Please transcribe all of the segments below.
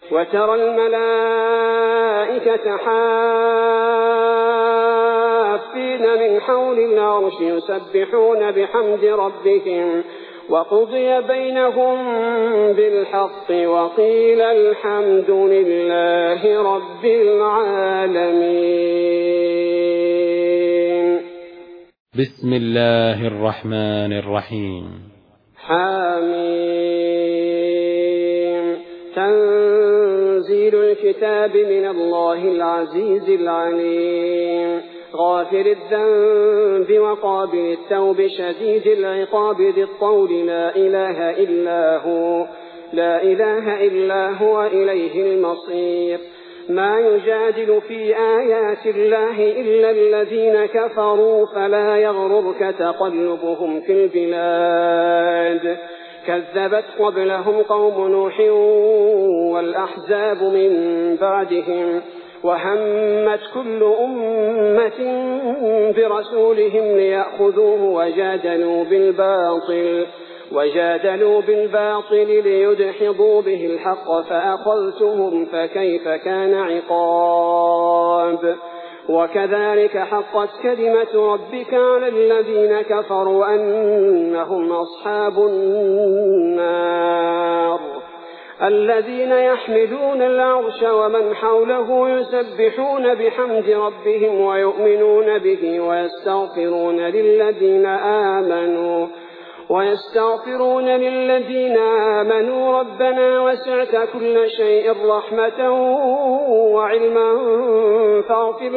وترى الملائكة حافين من حول العرش يسبحون بحمد ربهم وقضي بينهم بالحق وقيل الحمد لله رب العالمين. بسم الله الرحمن الرحيم. حميم. تنزيل الكتاب من الله العزيز العليم غافر الذنب وقابل التوب شديد العقاب ذي الطول لا إله إلا هو إليه المصير. ما يجادل في آيات الله إلا الذين كفروا فلا يغررك تقلبهم في البلاد. كذبت قبلهم قوم نوح والأحزاب من بعدهم وهمت كل أمة برسولهم ليأخذوه وجادلوا بالباطل ليدحضوا به الحق فأخذتهم فكيف كان عقاب. وكذلك حقت كلمة ربك على الذين كفروا أنهم أصحاب النار. الذين يحملون العرش ومن حوله يسبحون بحمد ربهم ويؤمنون به ويستغفرون للذين آمنوا ربنا وسعت كل شيء رحمة وعلما فاغفر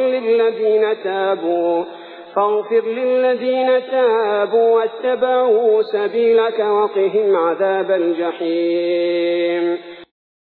للذين تابوا واتبعوا سبيلك وقهم عذاب الجحيم.